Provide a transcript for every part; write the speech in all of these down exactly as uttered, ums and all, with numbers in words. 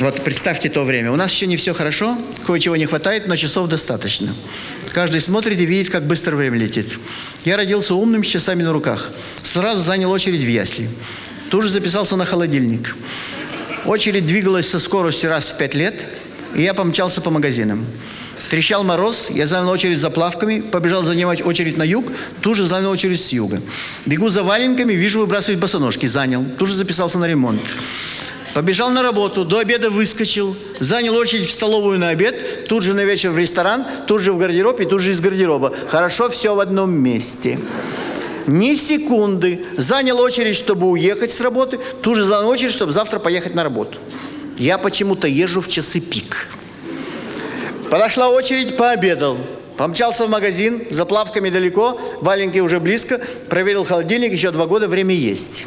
Вот представьте то время. У нас еще не все хорошо, кое-чего не хватает, но часов достаточно. Каждый смотрит и видит, как быстро время летит. Я родился умным, с часами на руках. Сразу занял очередь в ясли. Тут же записался на холодильник. Очередь двигалась со скоростью раз в пять лет, и я помчался по магазинам. Трещал мороз, я занял очередь за плавками, побежал занимать очередь на юг, тут же занял очередь с юга. Бегу за валенками, вижу, выбрасывать босоножки, занял, тут же записался на ремонт. Побежал на работу, до обеда выскочил, занял очередь в столовую на обед, тут же на вечер в ресторан, тут же в гардероб и тут же из гардероба. Хорошо, все в одном месте. Ни секунды. Занял очередь, чтобы уехать с работы, тут же занял очередь, чтобы завтра поехать на работу. Я почему-то езжу в часы пик. Подошла очередь, пообедал. Помчался в магазин, за плавками далеко, валенки уже близко, проверил холодильник, еще два года, время есть.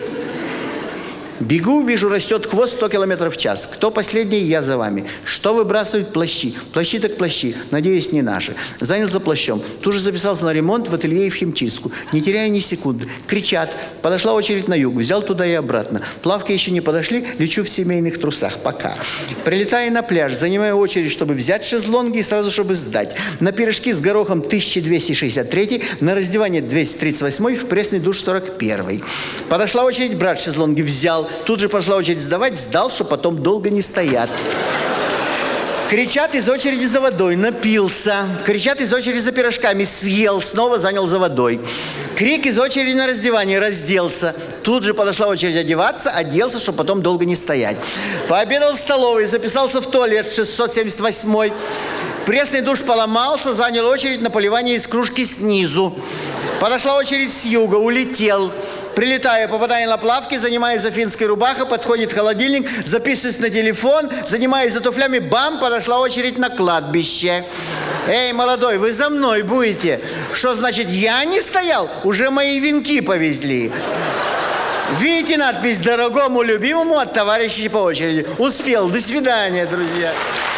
Бегу, вижу, растет хвост сто километров в час. Кто последний? Я за вами. Что выбрасывают? Плащи. Плащи так плащи. Надеюсь, не наши. Занялся плащом. Тут же записался на ремонт в ателье и в химчистку. Не теряя ни секунды. Кричат. Подошла очередь на юг. Взял туда и обратно. Плавки еще не подошли. Лечу в семейных трусах. Пока. Прилетаю на пляж. Занимаю очередь, чтобы взять шезлонги и сразу, чтобы сдать. На пирожки с горохом тысяча двести шестьдесят три. На раздевание двести тридцать восемь. В пресный душ сорок один. Подошла очередь брать шезлонги. Взял. Тут же пошла очередь сдавать, сдал, что потом долго не стоят. Кричат из очереди за водой, напился. Кричат из очереди за пирожками, съел, снова занял за водой. Крик из очереди на раздевание, разделся. Тут же подошла очередь одеваться, оделся, чтобы потом долго не стоять. Пообедал в столовой, записался в туалет шестьсот семьдесят восемь. Пресный душ поломался, занял очередь на поливание из кружки снизу. Подошла очередь с юга, улетел. Прилетаю, попадаю на плавки, занимаюсь за финской рубахой, подходит холодильник, записываюсь на телефон, занимаюсь за туфлями, бам, подошла очередь на кладбище. Эй, молодой, вы за мной будете? Что значит, я не стоял? Уже мои венки повезли. Видите надпись «Дорогому любимому от товарищей по очереди». Успел. До свидания, друзья.